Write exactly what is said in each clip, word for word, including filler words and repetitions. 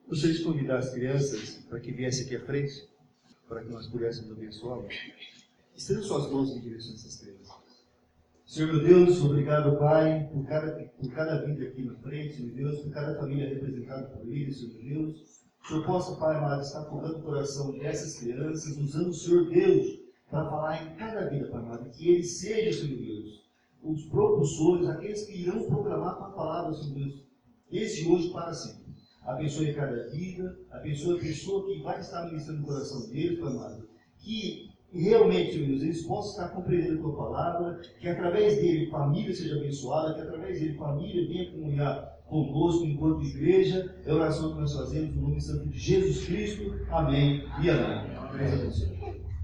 Gostaria de convidar as crianças para que viessem aqui à frente, para que nós pudéssemos abençoá-las. Estenda suas mãos em direção a essas crianças. Senhor meu Deus, obrigado, Pai, por cada, por cada vida aqui na frente, meu Deus, por cada família representada por eles, Senhor meu Deus. Que o Senhor possa, Pai amado, estar tocando o coração dessas crianças, usando o Senhor Deus para falar em cada vida, Pai amado, que eles sejam, Senhor Deus, os propulsores, aqueles que irão proclamar a Tua palavra, Senhor Deus, desde hoje para sempre. Abençoe cada vida, abençoe a pessoa que vai estar ministrando no coração deles, Pai amado, que realmente, Senhor Deus, eles possam estar compreendendo a Tua palavra, que através dele família seja abençoada, que através dele família venha comunhar conosco enquanto igreja. É a oração que nós fazemos no nome santo de Jesus Cristo. Amém e amém. Deus abençoe.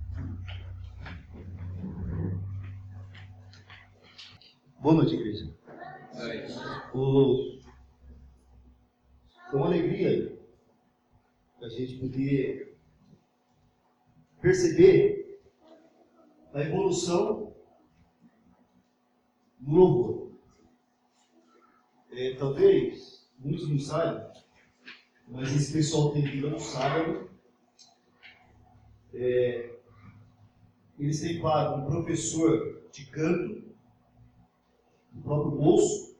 Boa noite, igreja. O... É uma alegria a gente poder perceber a evolução no louvor. É, talvez muitos não saibam, mas esse pessoal tem vindo no sábado. É, eles têm pago um professor de canto do próprio bolso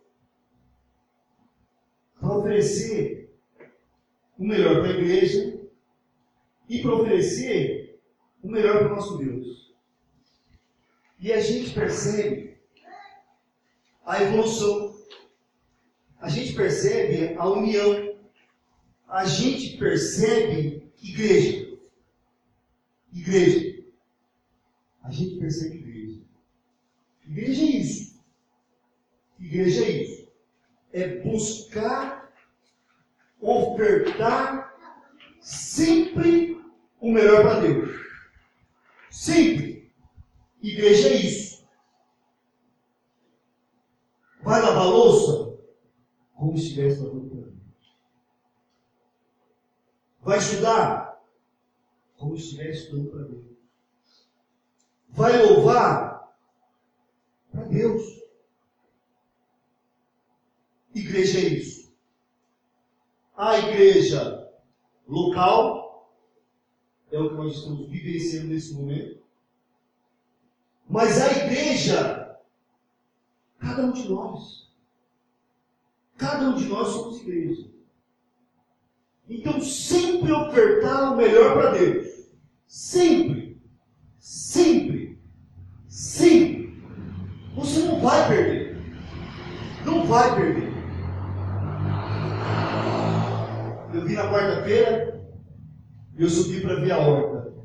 para oferecer o melhor para a igreja e para oferecer o melhor para o nosso Deus. E a gente percebe a evolução, a gente percebe a união, a gente percebe igreja. Igreja. A gente percebe igreja. Igreja é isso. Igreja é isso. É buscar, ofertar sempre o melhor para Deus. Sempre. Igreja é isso. Vai lavar louça como se estivesse lavando para Deus. Vai estudar como se estivesse estudando para Deus. Vai louvar para Deus. Igreja é isso. A igreja local é o que nós estamos vivenciando nesse momento. Mas a igreja, cada um de nós, cada um de nós somos igreja. Então sempre ofertar o melhor para Deus. Sempre. Sempre. Sempre. Você não vai perder. Não vai perder. Eu vim na quarta-feira e eu subi para ver a horta.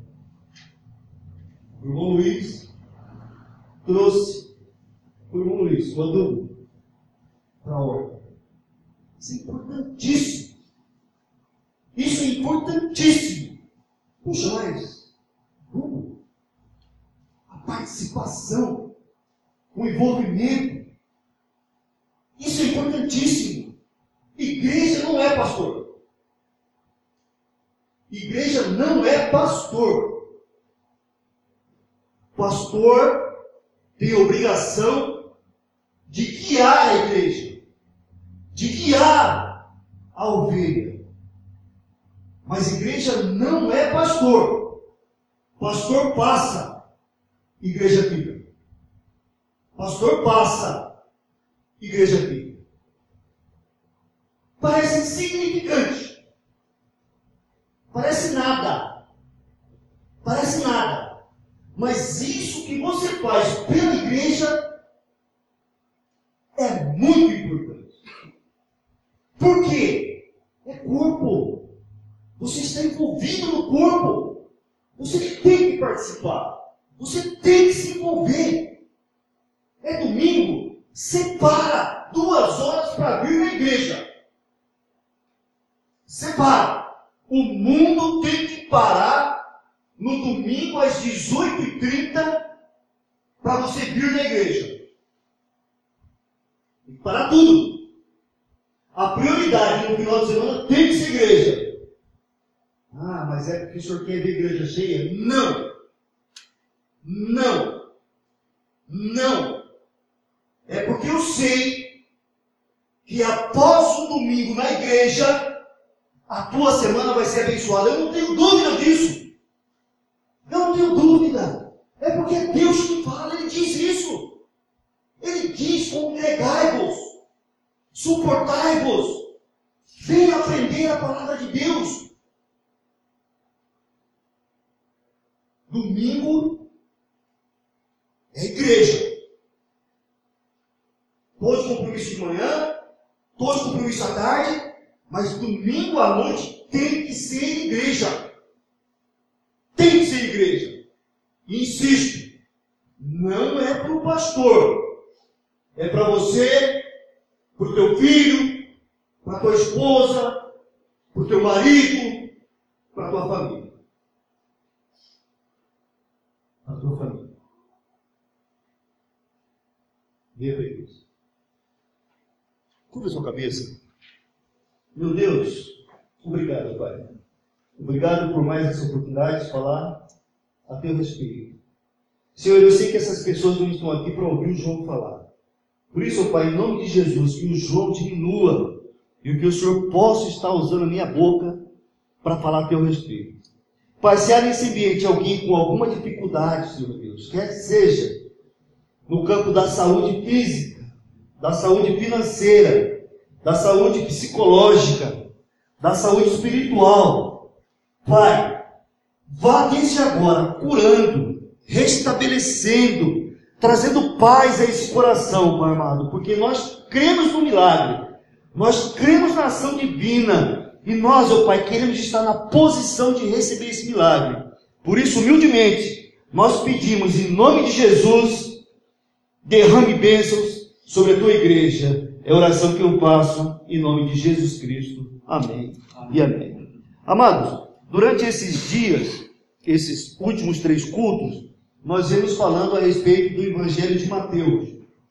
O irmão Luiz trouxe o irmão Luiz o adubo para a horta. Isso é importantíssimo. Isso é importantíssimo. Puxa, mas como? A participação, o envolvimento. Isso é importantíssimo. Igreja não é pastor. Igreja não é pastor. Pastor tem obrigação de guiar a igreja, de guiar a ovelha. Mas igreja não é pastor. Pastor passa, igreja fica. Pastor passa, igreja fica. Parece insignificante. Parece nada. Parece nada. Mas isso que você faz pela igreja é muito importante. Por quê? É corpo. Você está envolvido no corpo. Você tem que participar. Você tem que se envolver. É domingo. Separa duas horas para vir na igreja. Separa. O mundo tem que parar no domingo às dezoito e trinta para você vir na igreja. Tem que parar tudo. A prioridade no final de semana tem que ser igreja. Ah, mas é porque o senhor quer ver igreja cheia? Não. Não. Não. É porque eu sei que após o domingo na igreja, a tua semana vai ser abençoada. Eu não tenho dúvida disso. Eu não tenho dúvida. É porque é Deus que fala, Ele diz isso. Ele diz: congregai-vos, suportai-vos, venha aprender a palavra de Deus. Domingo é igreja. Todos compromissos de manhã, todos compromissos à tarde, mas domingo à noite tem que ser igreja. Tem que ser igreja. E insisto, não é para o pastor. É para você, para o teu filho, para a tua esposa, para o teu marido, para a tua família. Para a tua família. Viva isso. Curva a sua cabeça. Meu Deus, obrigado, Pai. Obrigado por mais essa oportunidade de falar a teu respeito. Senhor, eu sei que essas pessoas não estão aqui para ouvir o João falar. Por isso, Pai, em nome de Jesus, que o João diminua e que o Senhor possa estar usando a minha boca para falar a teu respeito. Pai, se há nesse ambiente alguém com alguma dificuldade, Senhor Deus, quer que seja no campo da saúde física, da saúde financeira, da saúde psicológica, da saúde espiritual, Pai, vá desde agora curando, restabelecendo, trazendo paz a esse coração, Pai amado, porque nós cremos no milagre, nós cremos na ação divina, e nós, ó Pai, queremos estar na posição de receber esse milagre. Por isso, humildemente, nós pedimos, em nome de Jesus, derrame bênçãos sobre a tua igreja. É a oração que eu faço em nome de Jesus Cristo. Amém, amém. E amém. Amados, durante esses dias, esses últimos três cultos, nós vemos falando a respeito do Evangelho de Mateus.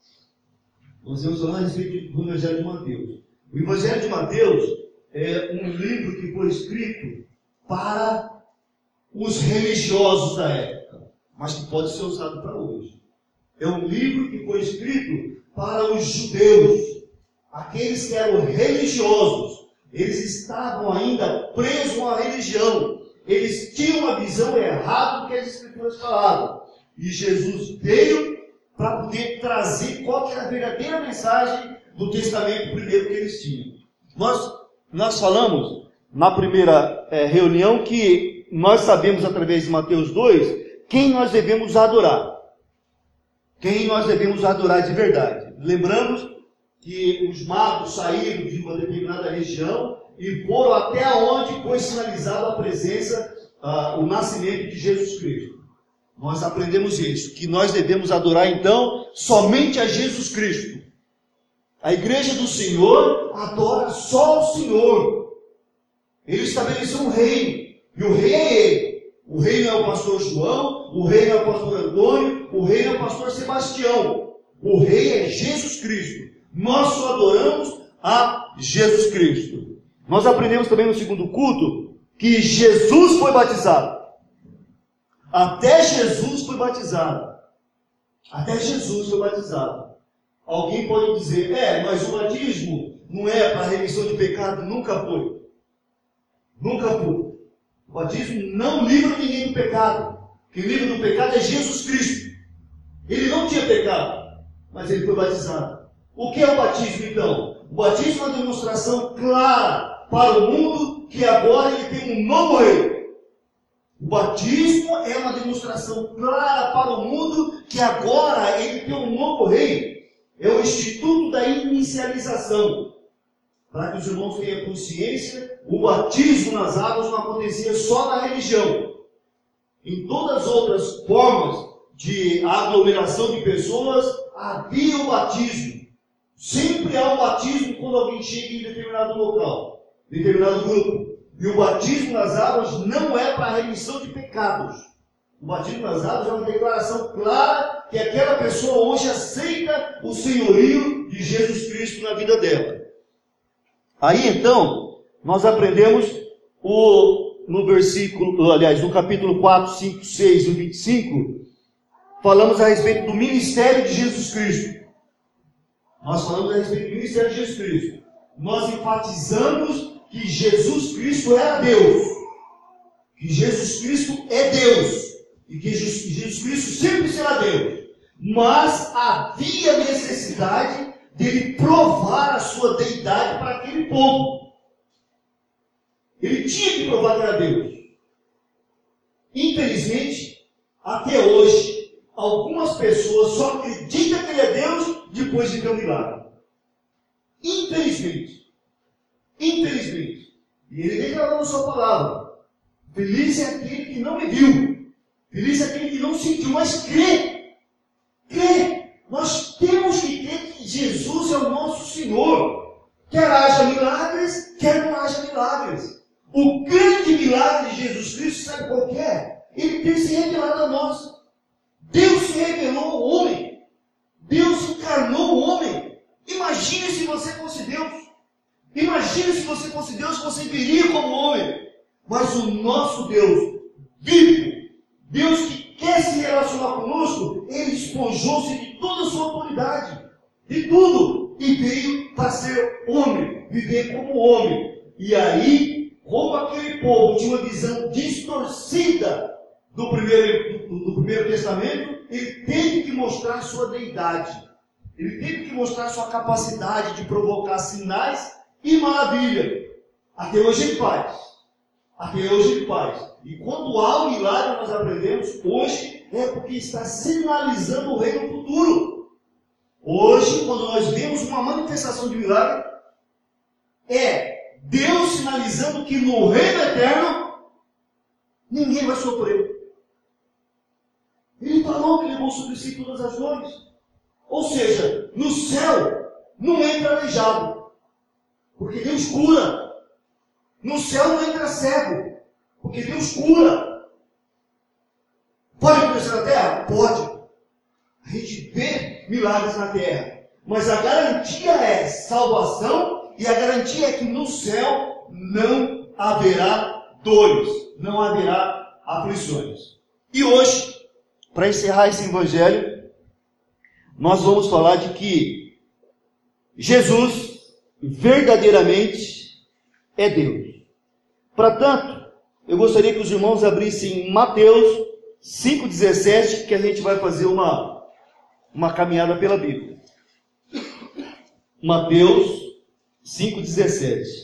Nós vemos falando a respeito do Evangelho de Mateus. O Evangelho de Mateus é um livro que foi escrito para os religiosos da época, mas que pode ser usado para hoje. É um livro que foi escrito para os judeus, aqueles que eram religiosos. Eles estavam ainda presos à religião. Eles tinham uma visão errada do que as Escrituras falavam. E Jesus veio para poder trazer qual que era a verdadeira mensagem do testamento primeiro que eles tinham. Nós, nós falamos na primeira é, reunião que nós sabemos através de Mateus dois quem nós devemos adorar. Quem nós devemos adorar de verdade. Lembramos que os magos saíram de uma determinada região e foram até onde foi sinalizada a presença, uh, o nascimento de Jesus Cristo. Nós aprendemos isso, que nós devemos adorar então somente a Jesus Cristo. A igreja do Senhor adora só o Senhor. Ele estabeleceu um reino, e o rei é Ele. O reino é o pastor João, o reino é o pastor Antônio, o reino é o pastor Sebastião. O rei é Jesus Cristo. Nós só adoramos a Jesus Cristo. Nós aprendemos também no segundo culto que Jesus foi batizado. Até Jesus foi batizado. Até Jesus foi batizado. Alguém pode dizer, é, mas o batismo não é para remissão de pecado? Nunca foi. Nunca foi. O batismo não livra ninguém do pecado. Quem livra do pecado é Jesus Cristo. Ele não tinha pecado, mas ele foi batizado. O que é o batismo então? O batismo é uma demonstração clara para o mundo que agora ele tem um novo rei. O batismo é uma demonstração clara para o mundo que agora ele tem um novo rei. É o instituto da inicialização. Para que os irmãos tenham consciência, o batismo nas águas não acontecia só na religião. Em todas as outras formas de aglomeração de pessoas, havia o batismo. Sempre há o batismo quando alguém chega em determinado local, determinado grupo. E o batismo nas águas não é para a remissão de pecados. O batismo nas águas é uma declaração clara que aquela pessoa hoje aceita o senhorio de Jesus Cristo na vida dela. Aí então, nós aprendemos o, no versículo, aliás, no capítulo quatro, cinco, seis e vinte e cinco, falamos a respeito do ministério de Jesus Cristo. Nós falamos a respeito do ministério de Jesus Cristo. Nós enfatizamos que Jesus Cristo era Deus, que Jesus Cristo é Deus, e que Jesus Cristo sempre será Deus, mas havia necessidade dele provar a sua deidade para aquele povo. Ele tinha que provar que era Deus. Infelizmente, até hoje, algumas pessoas só acreditam que ele é Deus depois de ter um milagre. Infelizmente. Infelizmente. E ele declarou na sua palavra: feliz é aquele que não me viu, feliz é aquele que não sentiu, mas crê. Crê. Nós temos que crer que Jesus é o nosso Senhor. Quer haja milagres, quer não haja milagres. O grande milagre de Jesus Cristo, sabe qual que é? Ele tem se revelado a nós. Deus se revelou ao homem. Deus encarnou o homem. Imagine se você fosse Deus. Imagine se você fosse Deus, você viria como homem. Mas o nosso Deus, vivo, Deus que quer se relacionar conosco, ele esponjou-se de toda a sua autoridade, de tudo, e veio para ser homem, viver como homem. E aí, como aquele povo tinha uma visão distorcida do primeiro, do, do primeiro testamento, ele teve que mostrar a sua deidade. Ele teve que mostrar a sua capacidade de provocar sinais e maravilha. Até hoje ele faz. Até hoje ele faz. E quando há um milagre, nós aprendemos, hoje é porque está sinalizando o reino futuro. Hoje, quando nós vemos uma manifestação de milagre, é Deus sinalizando que no reino eterno, ninguém vai sofrer. Ele falou que levou sobre si todas as dores. Ou seja, no céu não entra aleijado, porque Deus cura. No céu não entra cego, porque Deus cura. Pode acontecer na terra? Pode. A gente vê milagres na terra, mas a garantia é salvação, e a garantia é que no céu não haverá dores, não haverá aflições. E hoje, para encerrar esse evangelho, nós vamos falar de que Jesus verdadeiramente é Deus. Para tanto, eu gostaria que os irmãos abrissem Mateus cinco, dezessete, que a gente vai fazer uma, uma caminhada pela Bíblia. Mateus cinco, dezessete.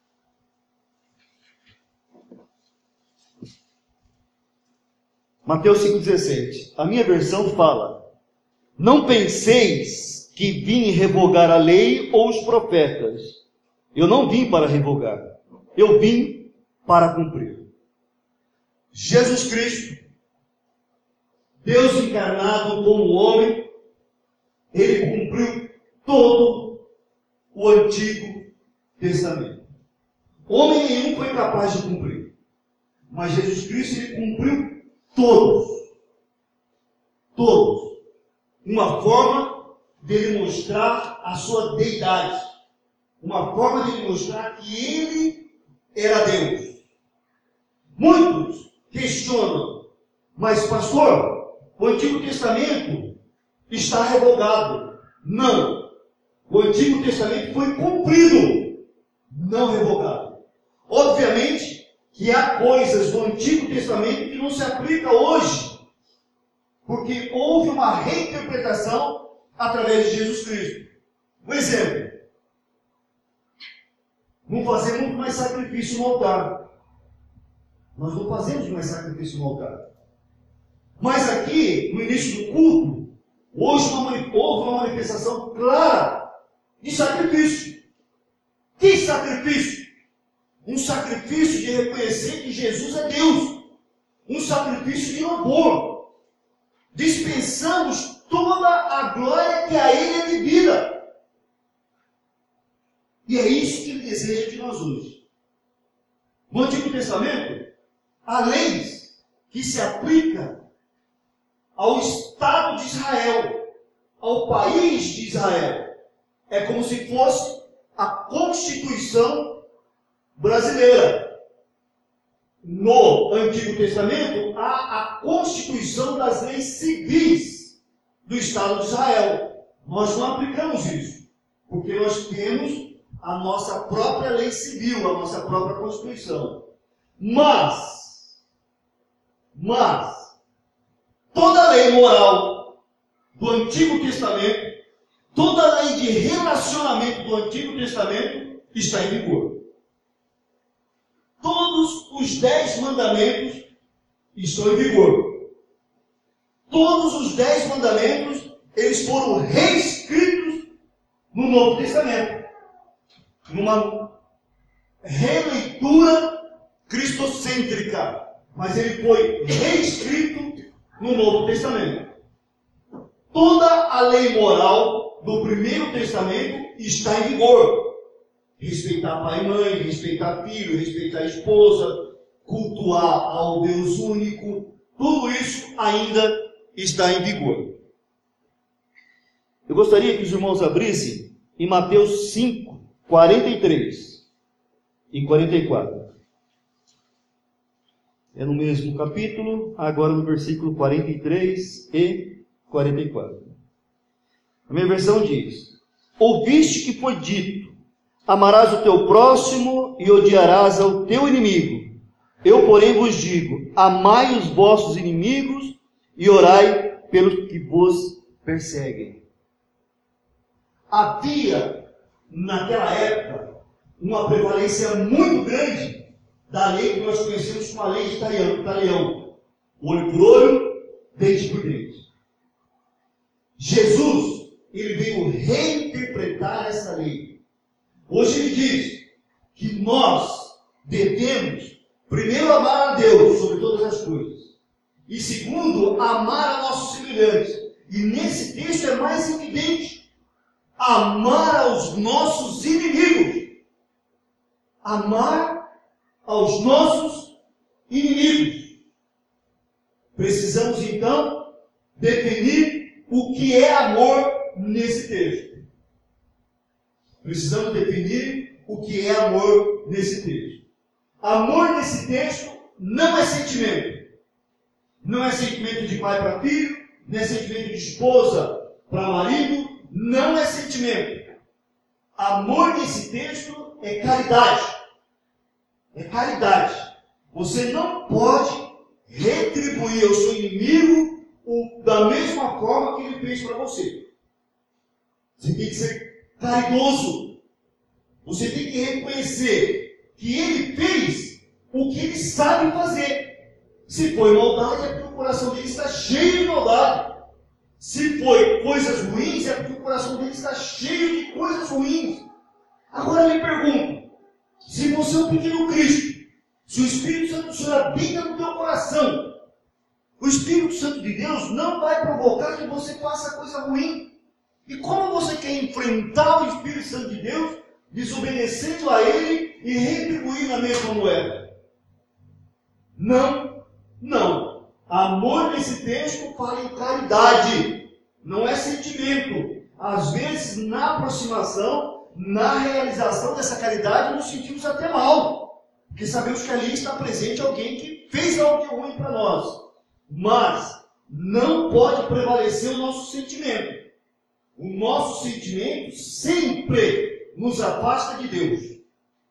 Mateus cinco, dezessete. A minha versão fala: não penseis que vim revogar a lei ou os profetas. Eu não vim para revogar, eu vim para cumprir. Jesus Cristo, Deus encarnado como homem, ele cumpriu todo o Antigo Testamento. Homem nenhum foi capaz de cumprir, mas Jesus Cristo ele cumpriu todos. Todos. Uma forma dele mostrar a sua deidade. Uma forma dele mostrar que ele era Deus. Muitos questionam, mas pastor, o Antigo Testamento está revogado. Não. O Antigo Testamento foi cumprido, não revogado. Obviamente que há coisas do Antigo Testamento que não se aplicam hoje, porque houve uma reinterpretação através de Jesus Cristo. Um exemplo: não fazemos mais sacrifício no altar. Nós não fazemos mais sacrifício no altar. Mas aqui, no início do culto, hoje houve uma manifestação clara de sacrifício. Que sacrifício? Um sacrifício de reconhecer que Jesus é Deus. Um sacrifício de louvor. Dispensamos toda a glória que a Ele é devida. E é isso que Ele deseja de nós hoje. No Antigo Testamento, há leis que se aplicam ao Estado de Israel, ao país de Israel. É como se fosse a Constituição brasileira. No Antigo Testamento, há a Constituição das leis civis do Estado de Israel. Nós não aplicamos isso, porque nós temos a nossa própria lei civil, a nossa própria Constituição. Mas, mas, toda a lei moral do Antigo Testamento, toda a lei de relacionamento do Antigo Testamento está em vigor. Todos os dez mandamentos estão em vigor. Todos os dez mandamentos, eles foram reescritos no Novo Testamento. Numa releitura cristocêntrica. Mas ele foi reescrito no Novo Testamento. Toda a lei moral do Primeiro Testamento está em vigor. Respeitar pai e mãe, respeitar filho, respeitar esposa, cultuar ao Deus único, tudo isso ainda está em vigor. Eu gostaria que os irmãos abrissem em Mateus cinco, quarenta e três e quarenta e quatro. É no mesmo capítulo, agora no versículo quarenta e três e quarenta e quatro. A minha versão diz: ouviste que foi dito, amarás o teu próximo e odiarás ao teu inimigo. Eu, porém, vos digo, amai os vossos inimigos e orai pelos que vos perseguem. Havia, naquela época, uma prevalência muito grande da lei que nós conhecemos como a lei de Talião. Olho por olho, dente por dente. Jesus, ele veio reinterpretar essa lei. Hoje ele diz que nós devemos, primeiro, amar a Deus sobre todas as coisas. E segundo, amar a nossos semelhantes. E nesse texto é mais evidente. Amar aos nossos inimigos. Amar aos nossos inimigos. Precisamos então definir o que é amor nesse texto. Precisamos definir o que é amor nesse texto. Amor nesse texto não é sentimento. Não é sentimento de pai para filho, não é sentimento de esposa para marido, não é sentimento. Amor nesse texto é caridade. É caridade. Você não pode retribuir ao seu inimigo o, da mesma forma que ele fez para você. Você tem que ser caridoso. Você tem que reconhecer que ele fez o que ele sabe fazer. Se foi maldade, é porque o coração dele está cheio de maldade. Se foi coisas ruins, é porque o coração dele está cheio de coisas ruins. Agora eu lhe pergunto, se você é um pequeno Cristo, se o Espírito Santo do Senhor habita no teu coração, o Espírito Santo de Deus não vai provocar que você faça coisa ruim. E como você quer enfrentar o Espírito Santo de Deus, desobedecendo a Ele e retribuindo a mesma moeda? Não. Não. Amor nesse texto fala em caridade. Não é sentimento. Às vezes, na aproximação, na realização dessa caridade, nos sentimos até mal. Porque sabemos que ali está presente alguém que fez algo de ruim para nós. Mas não pode prevalecer o nosso sentimento. O nosso sentimento sempre nos afasta de Deus.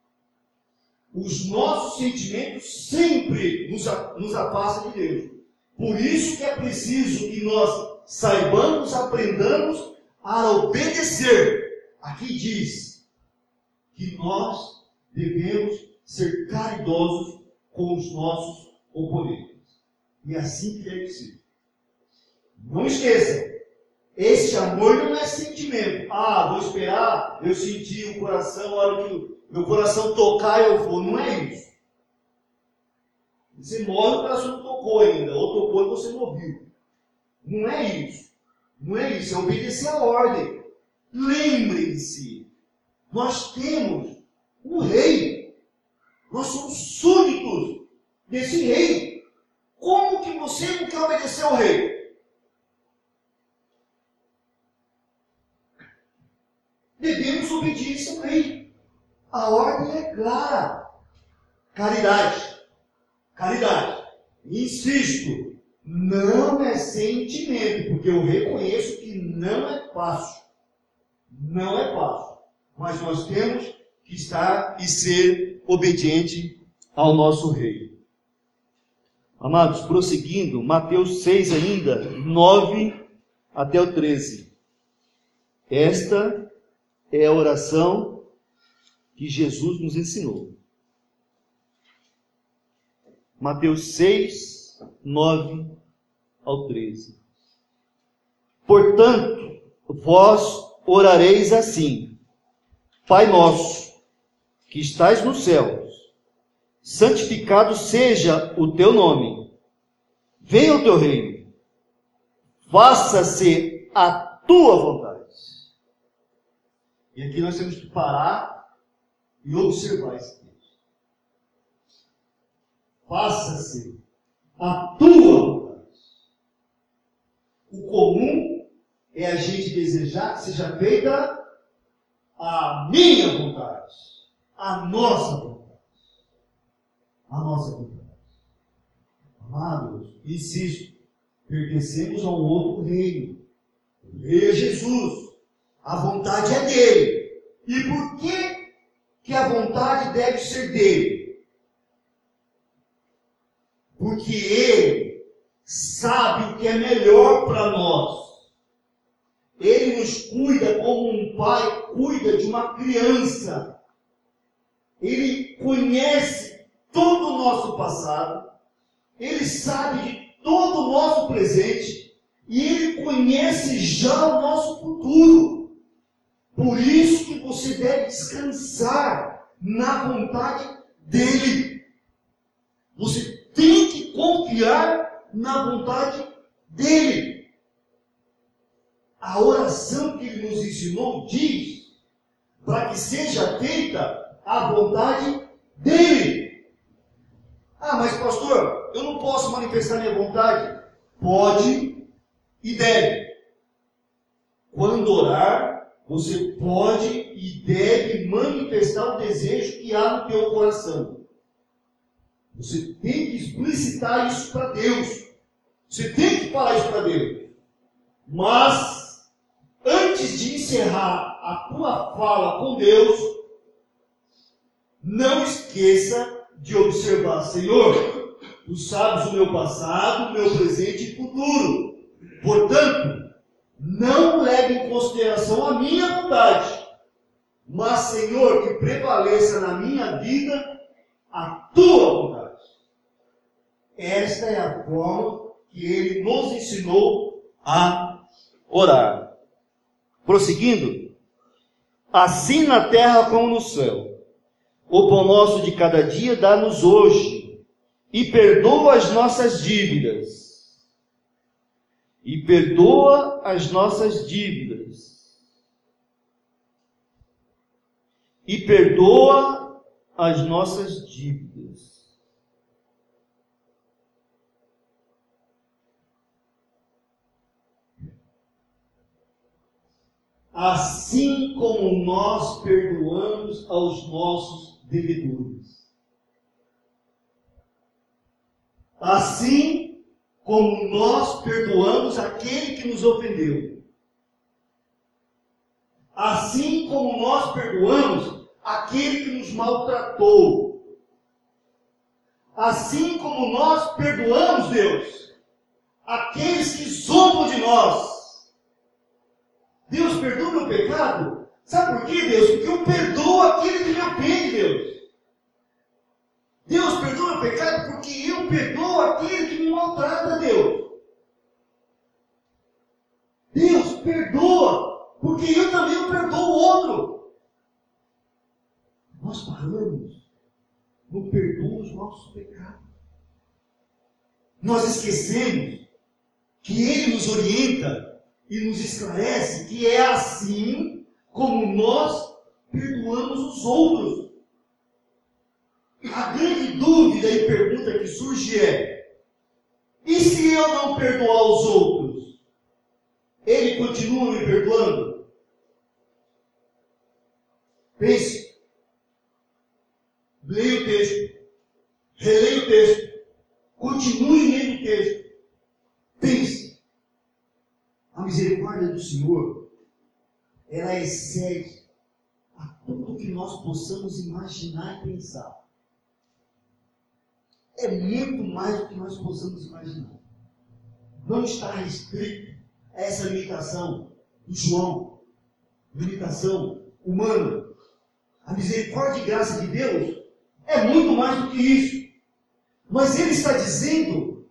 Os nossos sentimentos sempre nos, nos afastam de Deus. Por isso que é preciso que nós saibamos, aprendamos a obedecer. Aqui diz que nós devemos ser caridosos com os nossos oponentes. E assim que deve ser. Não esqueça, este amor não é sentimento. Ah, vou esperar, eu senti o coração, a hora que o meu coração tocar, eu vou. Não é isso. Você morre, o coração não tocou ainda. Ou tocou e você não ouviu. Não é isso. Não é isso. É obedecer a ordem. Lembrem-se. Nós temos um rei. Nós somos súditos desse rei. Como que você não quer obedecer ao rei? Devemos obediência ao rei. A ordem é clara. Caridade. Caridade. Insisto, não é sentimento, porque eu reconheço que não é fácil. Não é fácil. Mas nós temos que está e ser obediente ao nosso Rei. Amados, prosseguindo, Mateus seis ainda, nove até o treze. Esta é a oração que Jesus nos ensinou. Mateus seis, nove ao treze. Portanto, vós orareis assim: Pai nosso, que estais nos céus, santificado seja o teu nome. Venha o teu reino. Faça-se a tua vontade. E aqui nós temos que parar e observar esse texto. Faça-se a tua vontade. O comum é a gente desejar que seja feita a minha vontade, a nossa vontade. A nossa vontade. Amados, insisto, pertencemos a um outro reino. O rei é Jesus. A vontade é dele. E por que que a vontade deve ser dele? Porque ele sabe o que é melhor para nós. Ele nos cuida como um pai cuida de uma criança. Ele conhece todo o nosso passado, Ele sabe de todo o nosso presente e Ele conhece já o nosso futuro. Por isso que você deve descansar na vontade dEle. Você tem que confiar na vontade dEle. A oração que Ele nos ensinou diz para que seja feita a vontade dEle. Ah, mas pastor, eu não posso manifestar minha vontade. Pode e deve. Quando orar, você pode e deve manifestar o desejo que há no teu coração. Você tem que explicitar isso para Deus. Você tem que falar isso para Deus. Mas, antes de encerrar a tua fala com Deus, não esqueça de observar: Senhor, tu sabes o meu passado, o meu presente e futuro. Portanto, não leve em consideração a minha vontade, mas, Senhor, que prevaleça na minha vida a tua vontade. Esta é a forma que Ele nos ensinou a orar. Prosseguindo: assim na terra como no céu, o pão nosso de cada dia dá-nos hoje, e perdoa as nossas dívidas. E perdoa as nossas dívidas. E perdoa as nossas dívidas. Assim como nós perdoamos aos nossos devedores. Assim como nós perdoamos aquele que nos ofendeu. Assim como nós perdoamos aquele que nos maltratou. Assim como nós perdoamos, Deus, aqueles que zombam de nós. Deus, perdoa o meu pecado? Sabe por quê, Deus? Porque eu perdoo aquele que me ofende, Deus. Deus, perdoa o meu pecado porque eu perdoo aquele que me maltrata, Deus. Deus, perdoa porque eu também eu perdoo o outro. Nós paramos no perdoa os nossos pecados. Nós esquecemos que Ele nos orienta e nos esclarece que é assim como nós perdoamos os outros. A grande dúvida e pergunta que surge é: e se eu não perdoar os outros, Ele continua me perdoando? Pense. Leia o texto. Releia o texto. Continue lendo o texto. Pense. A misericórdia do Senhor, ela excede a tudo que nós possamos imaginar e pensar. É muito mais do que nós possamos imaginar. Não está restrito a essa limitação do João, limitação humana. A misericórdia e graça de Deus é muito mais do que isso. Mas ele está dizendo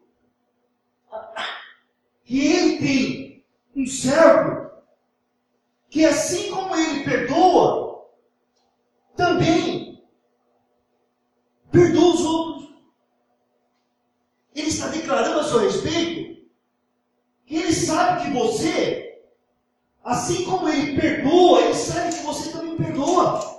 que ele tem um servo que, assim como ele perdoa, também perdoa os outros. Ele está declarando a seu respeito que ele sabe que você, assim como ele perdoa, ele sabe que você também perdoa.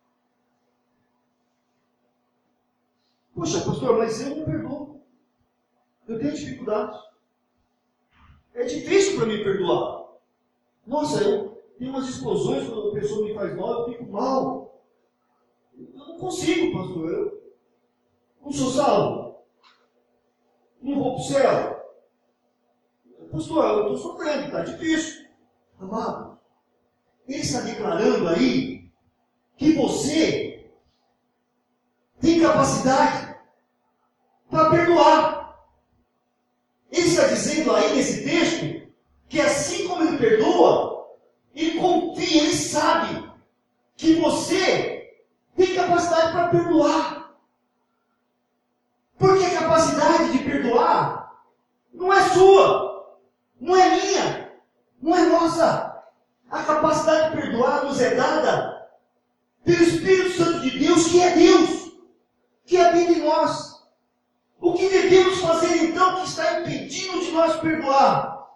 Poxa, pastor, mas eu não perdoo. Eu tenho dificuldades. É difícil para mim perdoar. Nossa, eu tenho umas explosões quando a pessoa me faz mal, eu fico mal. Eu não consigo, pastor. Eu não sou salvo. Não vou para o céu. Pastor, eu estou sofrendo, está difícil. Amado, ele está declarando aí que você tem capacidade para perdoar. Ele está dizendo aí nesse texto que assim como ele perdoa, ele confia, ele sabe que você tem capacidade para perdoar. Porque a capacidade de perdoar não é sua, não é minha, não é nossa. A capacidade de perdoar nos é dada pelo Espírito Santo de Deus, que é Deus, que habita em nós. O que devemos fazer então que está impedindo de nós perdoar?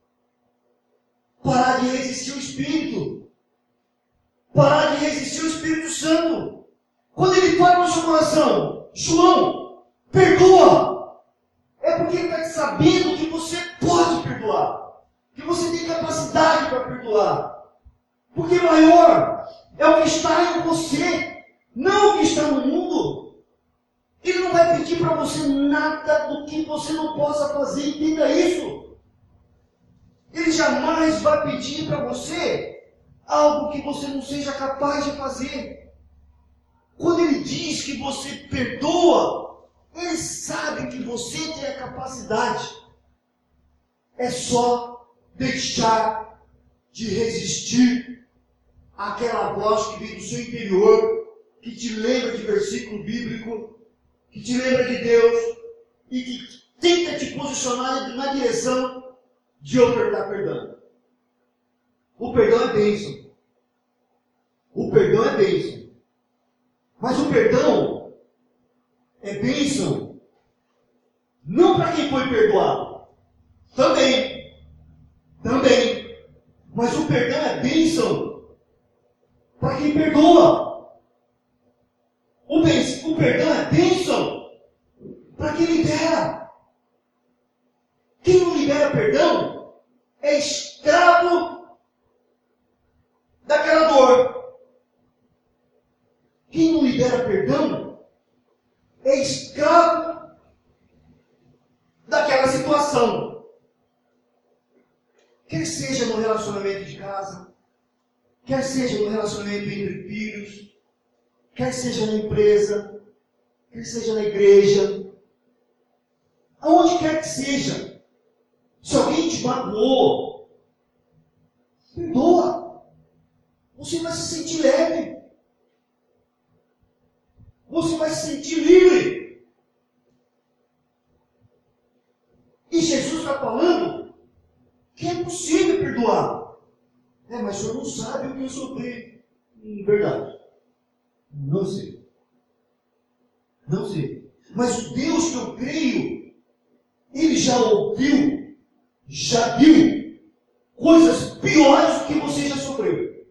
Parar de resistir ao Espírito. Parar de resistir ao Espírito Santo. Quando ele fala no seu coração, João, perdoa. É porque ele está sabendo que você pode perdoar. Que você tem capacidade para perdoar. Porque maior é o que está em você, não o que está no mundo. Ele não vai pedir para você nada do que você não possa fazer, entenda isso. Ele jamais vai pedir para você algo que você não seja capaz de fazer. Quando ele diz que você perdoa, ele sabe que você tem a capacidade. É só deixar de resistir àquela voz que vem do seu interior, que te lembra de versículo bíblico, que te lembra de Deus e que tenta te posicionar na direção de ofertar perdão. O perdão é bênção. O perdão é bênção. Mas o perdão é bênção não para quem foi perdoado. Também. Também. Mas o perdão é bênção para quem perdoa. O, bem, o perdão é bênção para quem libera. Quem não libera perdão é escravo daquela dor. Quem não libera perdão é escravo daquela situação. Quer seja no relacionamento de casa, quer seja no relacionamento entre filhos, quer seja na empresa, quer seja na igreja, aonde quer que seja, se alguém te magoou, perdoa. Você vai se sentir leve. Você vai se sentir livre. E Jesus está falando que é possível perdoar. É, mas o senhor não sabe o que eu sofri. Hum, verdade. Não sei. Não sei. Mas o Deus que eu creio, Ele já ouviu, já viu coisas piores do que você já sofreu.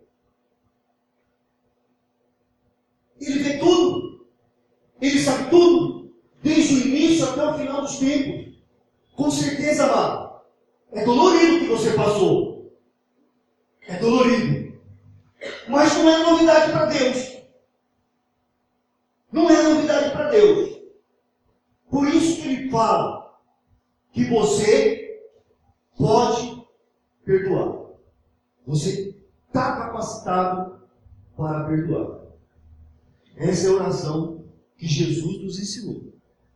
Ele vê tudo. Ele sabe tudo. Desde o início até o final dos tempos. Com certeza, amado. É dolorido o que você passou. É dolorido. Mas não é novidade para Deus. Não é novidade para Deus. Por isso que Ele fala que você pode perdoar. Você está capacitado para perdoar. Essa é a oração que Jesus nos ensinou.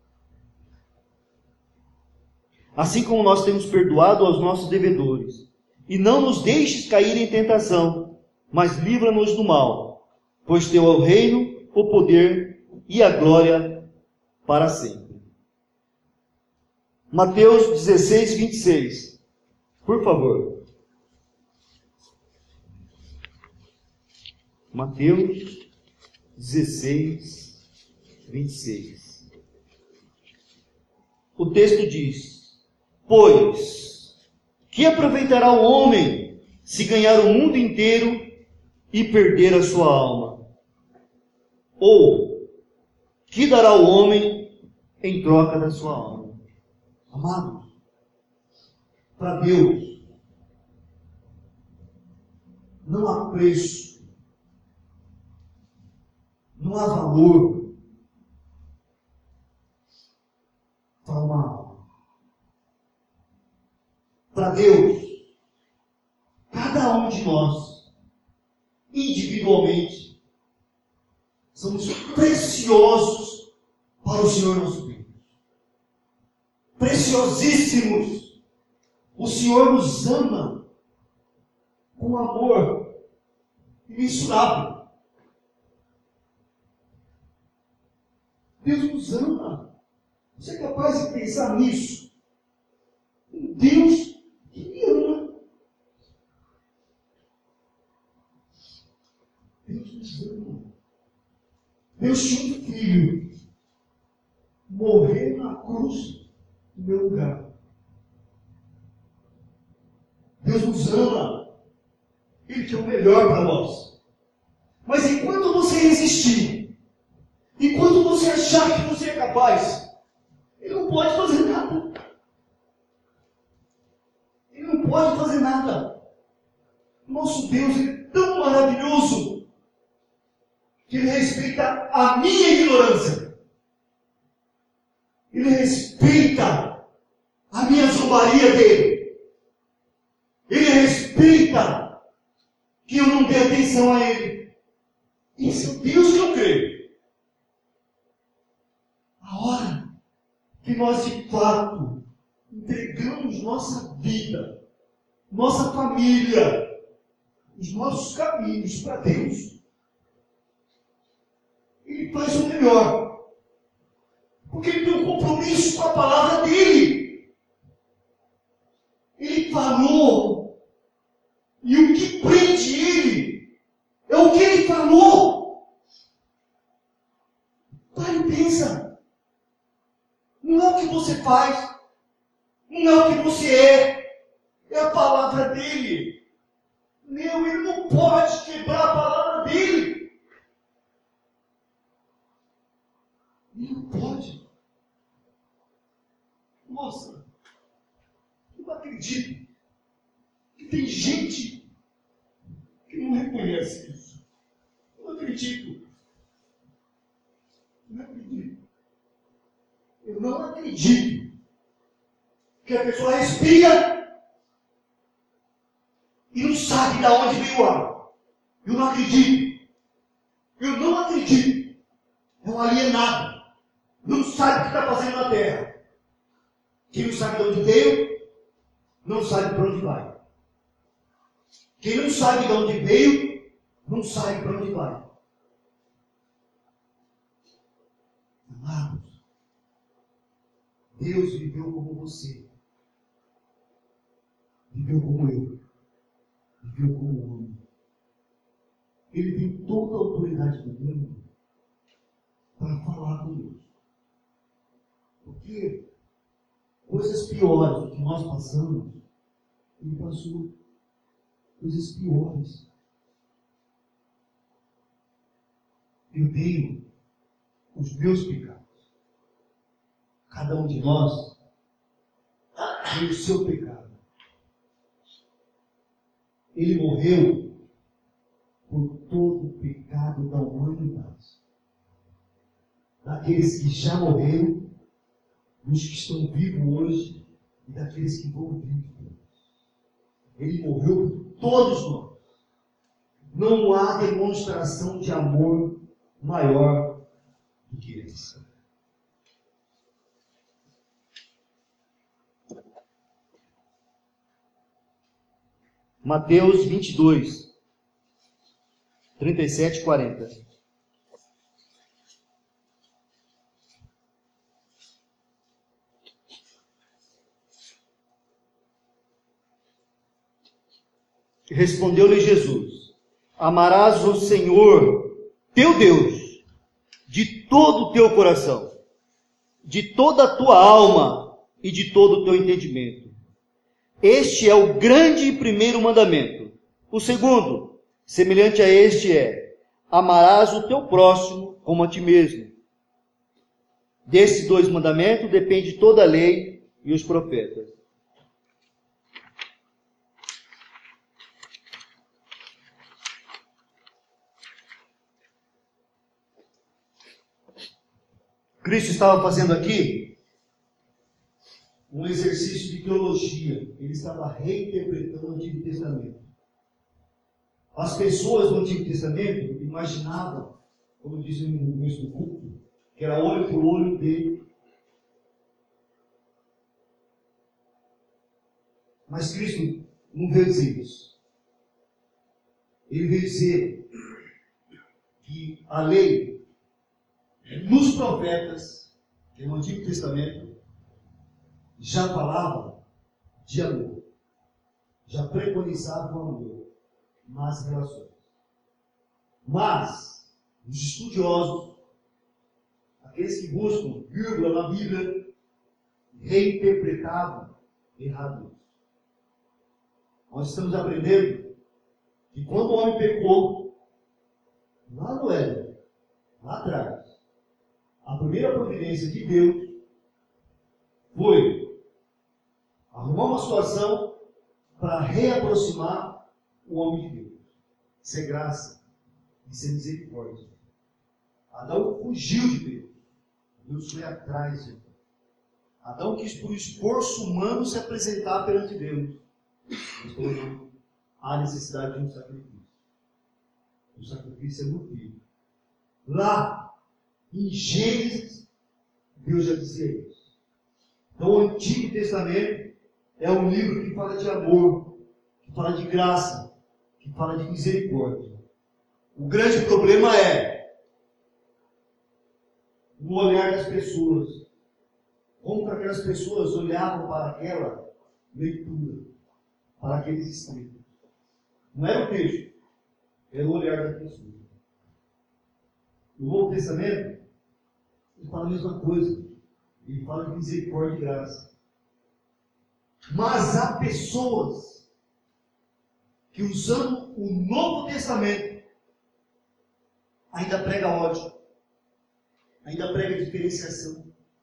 Assim como nós temos perdoado aos nossos devedores. E não nos deixes cair em tentação, mas livra-nos do mal. Pois teu é o reino, o poder e a glória para sempre. Mateus dezesseis, vinte e seis. Por favor. Mateus dezesseis, vinte e seis. O texto diz: Pois, que aproveitará o homem se ganhar o mundo inteiro e perder a sua alma? Ou, que dará o homem em troca da sua alma? Amados, para Deus, não há preço, não há valor para uma alma. Para Deus, cada um de nós, individualmente, somos preciosos para o Senhor nosso Deus. Preciosíssimos. O Senhor nos ama com amor imensurável. Deus nos ama. Você é capaz de pensar nisso? Um Deus que me ama. Deus nos ama. Deus tinha um filho morrer na cruz no meu lugar. Deus nos ama. Ele quer o melhor para nós. Mas enquanto você resistir, enquanto você achar que você é capaz, Ele não pode fazer nada. Ele não pode fazer nada. Nosso Deus é tão maravilhoso que Ele respeita a minha ignorância. Ele respeita a minha zombaria dele. Ele respeita que eu não dê atenção a Ele. Esse é o Deus que eu creio. A hora que nós de fato entregamos nossa vida, nossa família, os nossos caminhos para Deus, Ele faz o melhor. Porque Ele tem um compromisso com a palavra dEle. Ele falou. E o que prende Ele é o que Ele falou. Para e pensa. Não é o que você faz. Não é o que você é. É a palavra dEle. Não, Ele não pode quebrar a palavra dEle. Ele não pode. Nossa, eu não acredito que tem gente que não reconhece isso. Eu não acredito. Eu não acredito. Eu não acredito que a pessoa respira e não sabe de onde veio o ar. Eu não acredito. Eu não acredito. É um alienado. Não sabe o que está fazendo na terra. Quem não sabe de onde veio, não sabe para onde vai. Quem não sabe de onde veio, não sabe para onde vai. Amados, Deus viveu como você. Viveu como eu. Viveu como um homem. Ele tem toda a autoridade do mundo para falar com Deus. Porque coisas piores do que nós passamos, Ele passou. Coisas piores. Eu tenho os meus pecados. Cada um de nós tem o seu pecado. Ele morreu por todo o pecado da humanidade. Daqueles que já morreram, dos que estão vivos hoje e daqueles que vão vir. Ele morreu por todos nós. Não há demonstração de amor maior do que essa. Mateus vinte e dois, trinta e sete e quarenta. Respondeu-lhe Jesus: amarás o Senhor, teu Deus, de todo o teu coração, de toda a tua alma e de todo o teu entendimento. Este é o grande e primeiro mandamento. O segundo, semelhante a este, é: amarás o teu próximo como a ti mesmo. Desses dois mandamentos depende toda a lei e os profetas. Cristo estava fazendo aqui um exercício de teologia. Ele estava reinterpretando o Antigo Testamento. As pessoas do Antigo Testamento imaginavam, como dizem no começo do culto, que era olho por olho dele. Mas Cristo não veio dizer isso. Ele veio dizer que a lei, nos profetas, que no Antigo Testamento, já falava de amor, já preconizava o amor nas relações. Mas, os estudiosos, aqueles que buscam vírgula na Bíblia, reinterpretavam errado isso. Nós estamos aprendendo que quando o homem pecou, lá no Éden, lá atrás, a primeira providência de Deus foi arrumar uma situação para reaproximar o homem de Deus. Isso é graça, isso é misericórdia. Adão fugiu de Deus. Deus foi atrás de Deus. Adão quis, por esforço humano, se apresentar perante Deus. Deus falou: não, há necessidade de um sacrifício. O sacrifício é no filho. Lá, em Gênesis, Deus já dizia isso. Então, o Antigo Testamento é um livro que fala de amor, que fala de graça, que fala de misericórdia. O grande problema é no olhar das pessoas. Como que aquelas pessoas olhavam para aquela leitura, para aqueles escritos. Não era o texto, era o olhar da pessoa. No Novo Testamento, ele fala a mesma coisa. Ele fala de misericórdia e graça. Mas há pessoas que, usando o Novo Testamento, ainda prega ódio, ainda prega diferenciação.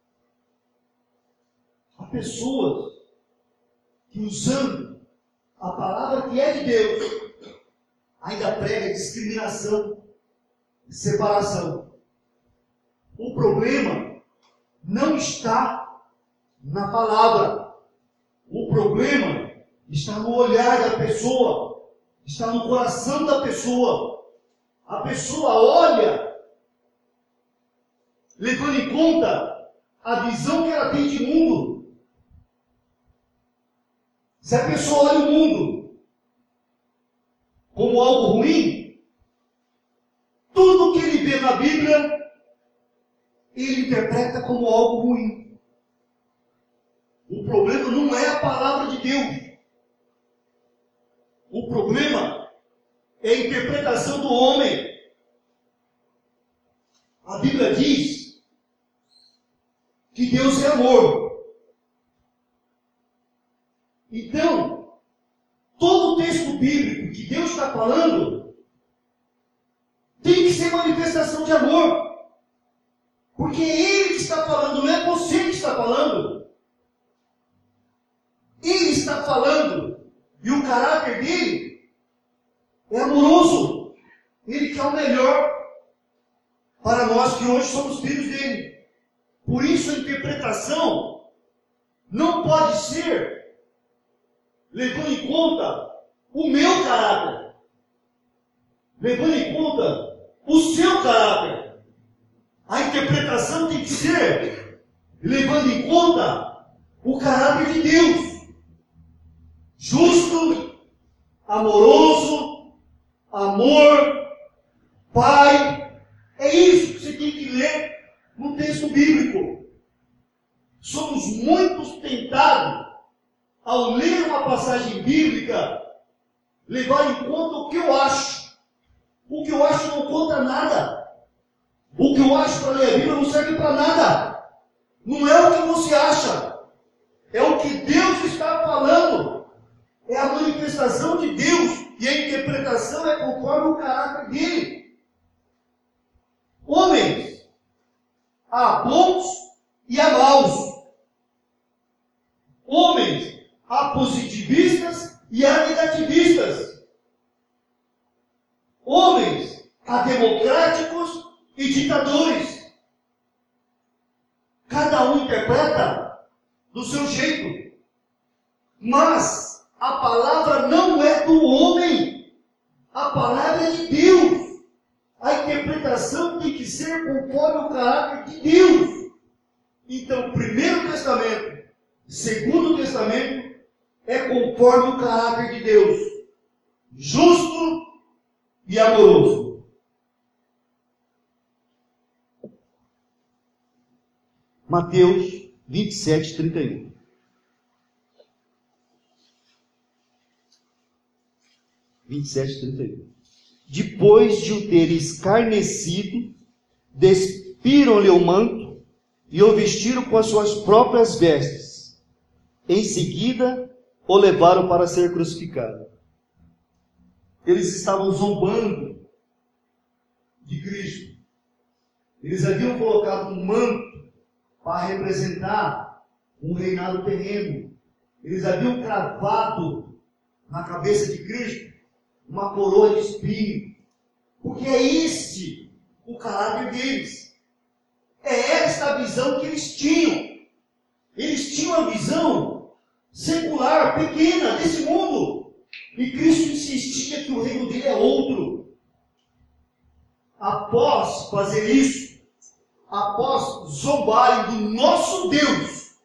Há pessoas que, usando a palavra que é de Deus, ainda prega discriminação, separação. O problema não está na palavra. O problema está no olhar da pessoa, está no coração da pessoa. A pessoa olha, levando em conta a visão que ela tem de mundo. Se a pessoa olha o mundo como algo ruim, tudo que ele vê na Bíblia, ele interpreta como algo ruim. O problema não é a palavra de Deus. O problema é a interpretação do homem. A Bíblia diz que Deus é amor. Então, todo o texto bíblico que Deus está falando tem que ser manifestação de amor. Porque é Ele que está falando, não é você que está falando. Ele está falando. E o caráter dele é amoroso. Ele quer o melhor para nós que hoje somos filhos dele. Por isso a interpretação não pode ser levando em conta o meu caráter. levando em conta o seu caráter. A interpretação tem que ser levando em conta o caráter de Deus. Justo, amoroso, amor, Pai. É isso que você tem que ler no texto bíblico. Somos muito tentados, ao ler uma passagem bíblica, levar em conta o que eu acho. O que eu acho não conta nada. O que eu acho para ler a Bíblia não serve para nada. Não é o que você acha. É o que Deus está falando. É a manifestação de Deus. E a interpretação é conforme o caráter dele. Homens, há bons e há maus. Homens, há positivistas e há negativistas. Homens, há democráticos e ditadores. Cada um interpreta do seu jeito. Mas a palavra não é do homem. A palavra é de Deus. A interpretação tem que ser conforme o caráter de Deus. Então, Primeiro Testamento, Segundo Testamento, é conforme o caráter de Deus. Justo e amoroso. Mateus vinte e sete, trinta e um. vinte e sete, trinta e um. Depois de o ter escarnecido, despiram-lhe o manto e o vestiram com as suas próprias vestes. Em seguida, o levaram para ser crucificado. Eles estavam zombando de Cristo. Eles haviam colocado um manto para representar um reinado terreno. Eles haviam cravado na cabeça de Cristo uma coroa de espinho. Porque é este o caráter deles. É esta a visão que eles tinham. Eles tinham a visão secular, pequena, desse mundo. E Cristo insistia que o reino dele é outro. Após fazer isso, após zombarem do nosso Deus,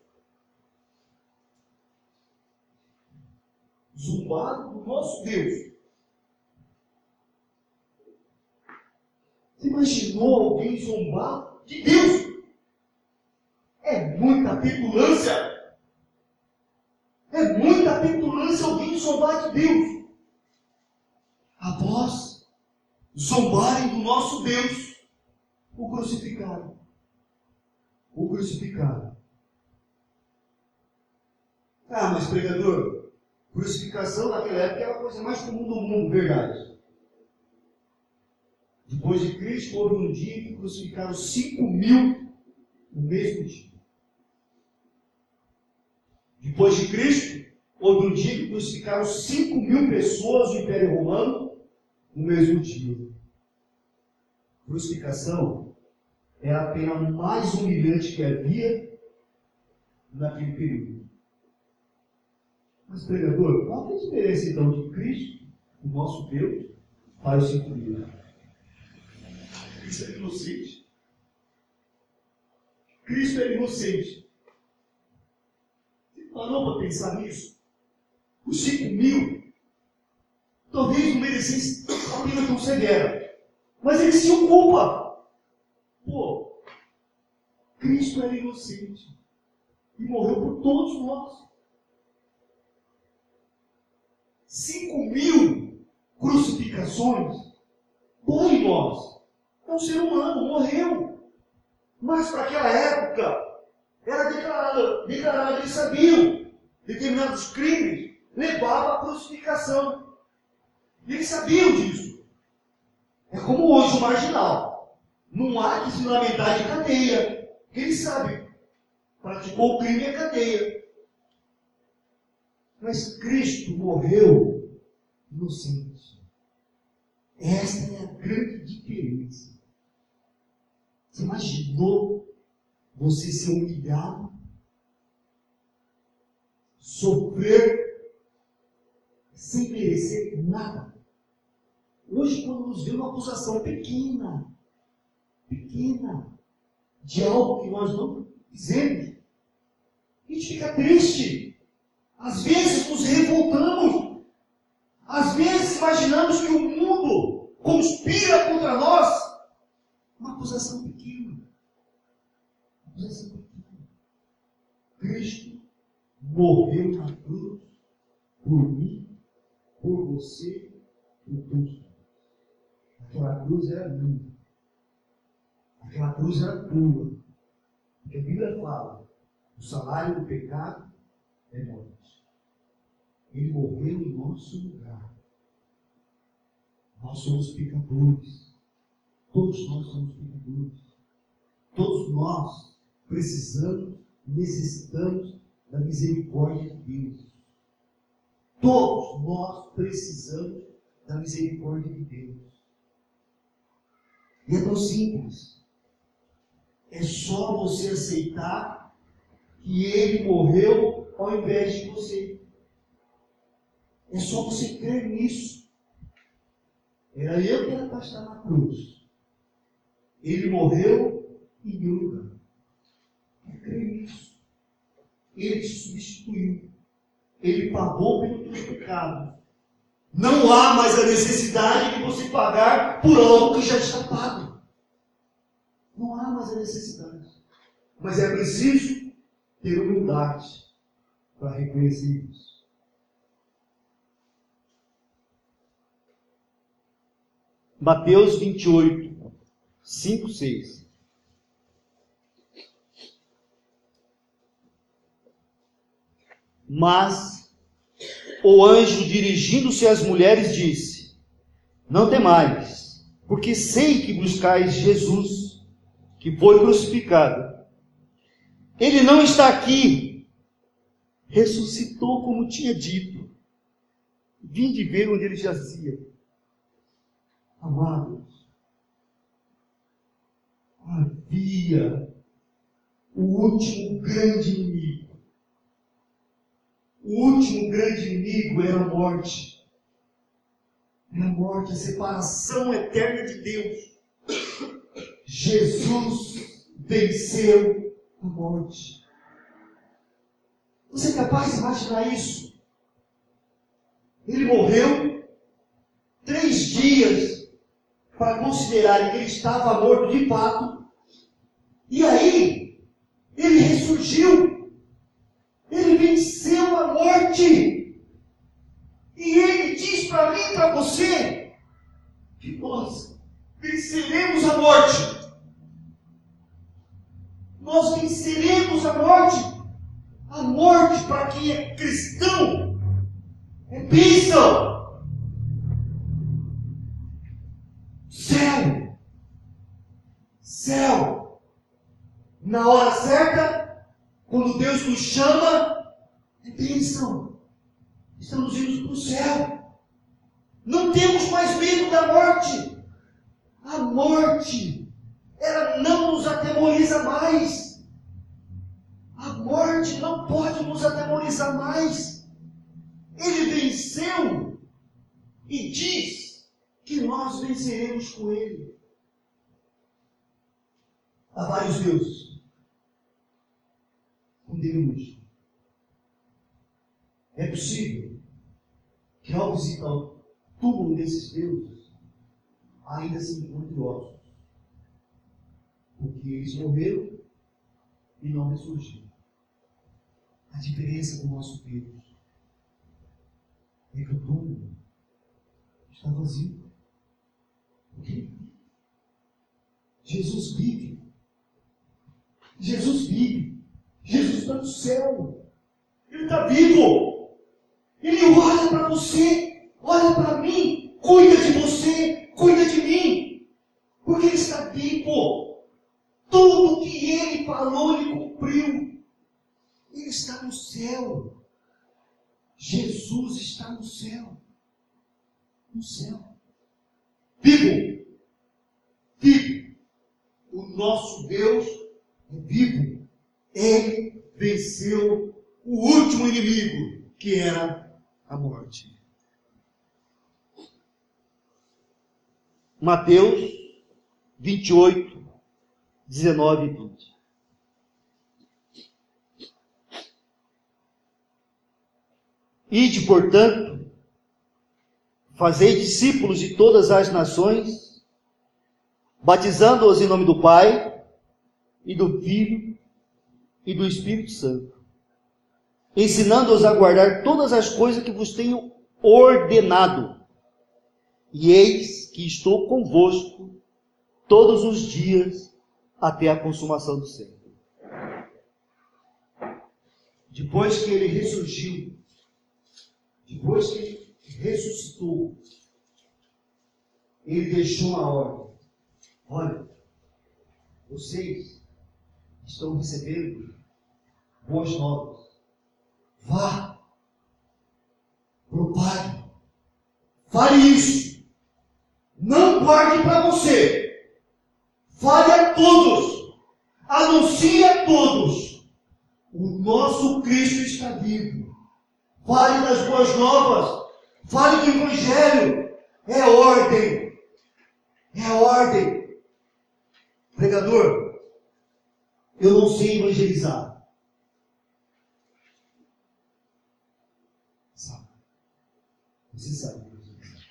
zombaram do nosso Deus. Você imaginou alguém zombar de Deus? É muita petulância. É muita petulância alguém zombar de Deus. Após zombarem do nosso Deus, o crucificaram. O crucificaram. Ah, mas pregador, crucificação naquela época era a coisa mais comum do mundo, verdade. Depois de Cristo, houve um dia que crucificaram cinco mil no mesmo dia. Depois de Cristo, houve um dia que crucificaram cinco mil pessoas do Império Romano no mesmo dia. Crucificação era a pena mais humilhante que havia naquele período. Mas, pregador, qual é a diferença então de Cristo, o nosso Deus, para os cinco mil? Cristo era inocente. Cristo era inocente. Você parou para pensar nisso? Os cinco mil talvez não merecessem a pena tão severa, mas eles tinham culpa. Pô, Cristo era inocente e morreu por todos nós. Cinco mil crucificações, por nós. É um ser humano, morreu. Mas para aquela época, era declarado, declarado, eles sabiam, determinados crimes levavam à crucificação. E eles sabiam disso. É como hoje o marginal. Não há que se lamentar de cadeia. Porque eles sabem. Praticou o crime é cadeia. Mas Cristo morreu inocente. Esta é a grande diferença. Você imaginou você ser humilhado? Sofrer sem merecer nada? Hoje, quando nos vê uma acusação pequena, pequena, de algo que nós não fizemos, a gente fica triste. Às vezes nos revoltamos. Às vezes imaginamos que o mundo conspira contra nós. Uma acusação pequena. Uma acusação pequena. Cristo morreu na cruz por mim, por você, por todos. Aquela cruz era minha. Aquela cruz era tua. Porque a Bíblia fala, o salário do pecado é morte. Ele morreu em nosso lugar. Nós somos pecadores. Todos nós somos pecadores. Todos nós precisamos, necessitamos da misericórdia de Deus. Todos nós precisamos da misericórdia de Deus. E é tão simples. É só você aceitar que Ele morreu ao invés de você. É só você crer nisso. Era eu que era para estar na cruz. Ele morreu em meu lugar. É crer nisso. Ele te substituiu. Ele pagou pelos teus pecados. Não há mais a necessidade de você pagar por algo que já está pago. Não há mais a necessidade. Mas é preciso ter humildade para reconhecer isso. Mateus vinte e oito, cinco, seis. Mas o anjo, dirigindo-se às mulheres, disse: não temais, porque sei que buscais Jesus, que foi crucificado. Ele não está aqui, ressuscitou como tinha dito. Vinde ver onde ele jazia. Amados, havia o último grande inimigo. O último grande inimigo era a morte. Era a morte, a separação eterna de Deus. Jesus venceu a morte. Você é capaz de imaginar isso? Ele morreu três dias para considerarem que ele estava morto de fato. E aí, ele ressurgiu. Ele venceu a morte. E ele diz para mim e para você que nós venceremos a morte. Nós venceremos a morte. A morte, para quem é cristão, é bênção. Céu. Céu. Na hora certa, quando Deus nos chama, é bênção. Estamos indo para o céu. Não temos mais medo da morte. A morte, ela não nos atemoriza mais. A morte não pode nos atemorizar mais. Ele venceu e diz que nós venceremos com Ele. Há vários deuses com Deus. É possível que ao visitar o túmulo desses deuses ainda se encontre ossos, porque eles morreram e não ressurgiram. A diferença com o nosso Deus é que o túmulo está vazio. Jesus vive. Jesus vive. Jesus está no céu. Ele está vivo. Ele olha para você, olha para mim, cuida de você, cuida de mim. Porque Ele está vivo. Tudo que Ele falou, Ele cumpriu. Ele está no céu. Jesus está no céu. No céu. Vivo. Vivo. O nosso Deus é vivo. Ele venceu o último inimigo, que era a morte. Mateus vinte e oito, dezenove e vinte. Ide, portanto, fazei discípulos de todas as nações, batizando-os em nome do Pai, e do Filho, e do Espírito Santo, ensinando-os a guardar todas as coisas que vos tenho ordenado. E eis que estou convosco todos os dias até a consumação do século. Depois que ele ressurgiu, depois que ele ressuscitou, ele deixou uma ordem. Olha, vocês estão recebendo boas novas. Vá, propague, fale isso. Não guarde para você. Fale a todos. Anuncie a todos. O nosso Cristo está vivo. Fale das boas novas. Fale do Evangelho. É ordem. É ordem. Pregador, eu não sei evangelizar. Sabe? Você sabe evangelizar.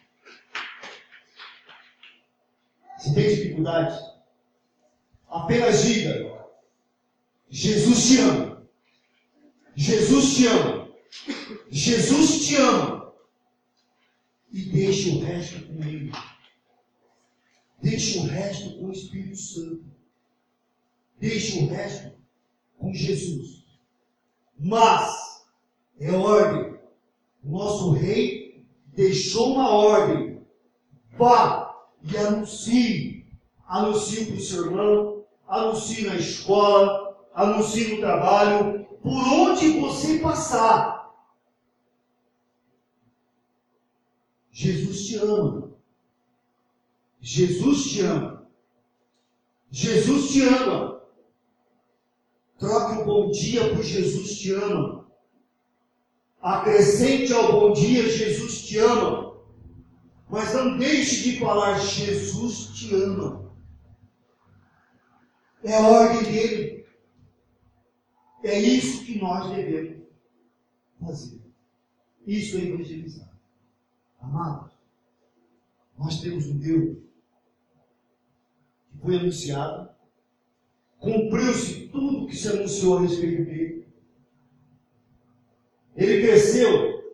Se tem dificuldade, apenas diga: Jesus te ama. Jesus te ama. Jesus te ama. E deixe o resto com Ele. Deixe o resto com o Espírito Santo. Deixe o resto com Jesus. Mas é ordem. O nosso rei deixou uma ordem. Vá e anuncie. Anuncie para o seu irmão, anuncie na escola, anuncie no trabalho, por onde você passar. Jesus te ama. Jesus te ama. Jesus te ama. Troque o bom dia por Jesus te ama. Acrescente ao bom dia Jesus te ama. Mas não deixe de falar Jesus te ama. É a ordem dele. É isso que nós devemos fazer. Isso é evangelizar. Amados, nós temos um Deus que foi anunciado, cumpriu-se tudo que se anunciou a respeito dele. Ele cresceu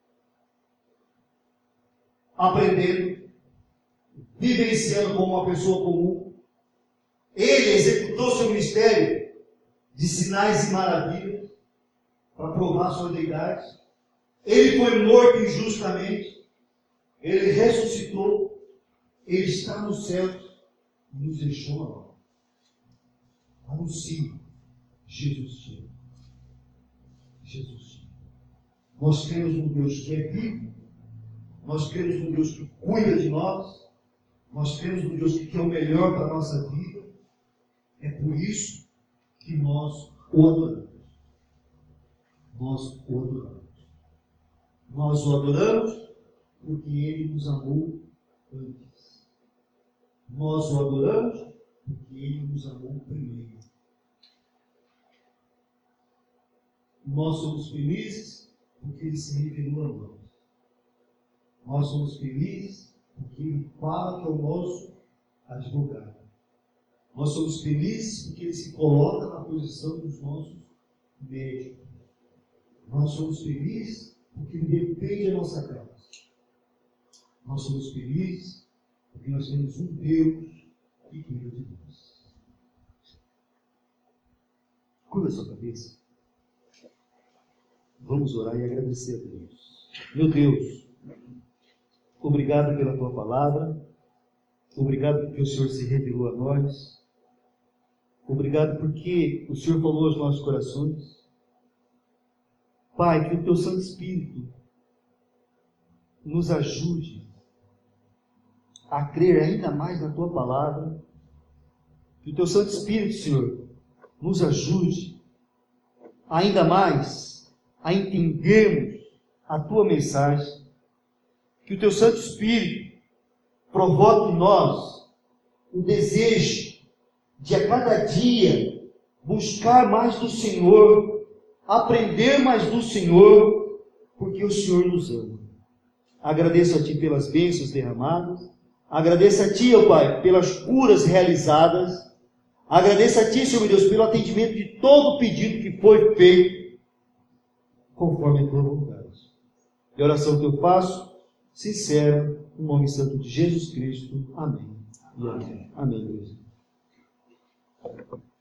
aprendendo, vivenciando como uma pessoa comum. Ele executou seu ministério de sinais e maravilhas para provar sua deidade. Ele foi morto injustamente. Ele ressuscitou. Ele está nos céus e nos deixou agora. Anuncie. Jesus te ama. Jesus te ama. Nós cremos num Deus que é vivo. Nós cremos num Deus que cuida de nós. Nós cremos num Deus que quer o melhor para a nossa vida. É por isso que nós o adoramos. Nós o adoramos. Nós o adoramos porque Ele nos amou antes. Nós o adoramos porque Ele nos amou primeiro. Nós somos felizes porque Ele se revelou a nós. Nós somos felizes porque Ele fala que é o nosso advogado. Nós somos felizes porque Ele se coloca na posição dos nossos médicos. Nós somos felizes porque Ele defende a nossa causa. Nós somos felizes porque nós temos um Deus que cuida de nós. Curva a sua cabeça. Vamos orar e agradecer a Deus. Meu Deus, obrigado pela Tua palavra. Obrigado porque o Senhor se revelou a nós. Obrigado porque o Senhor falou aos nossos corações. Pai, que o Teu Santo Espírito nos ajude a crer ainda mais na Tua palavra. Que o Teu Santo Espírito, Senhor, nos ajude ainda mais a entendermos a Tua mensagem. Que o Teu Santo Espírito provoque em nós o desejo de a cada dia buscar mais do Senhor, aprender mais do Senhor, porque o Senhor nos ama. Agradeço a Ti pelas bênçãos derramadas, agradeço a Ti, ó Pai, pelas curas realizadas, agradeço a Ti, Senhor Deus, pelo atendimento de todo o pedido que foi feito, conforme a Tua vontade. E a oração que eu faço, sincera, no nome santo de Jesus Cristo. Amém. E amém. Amém, Deus.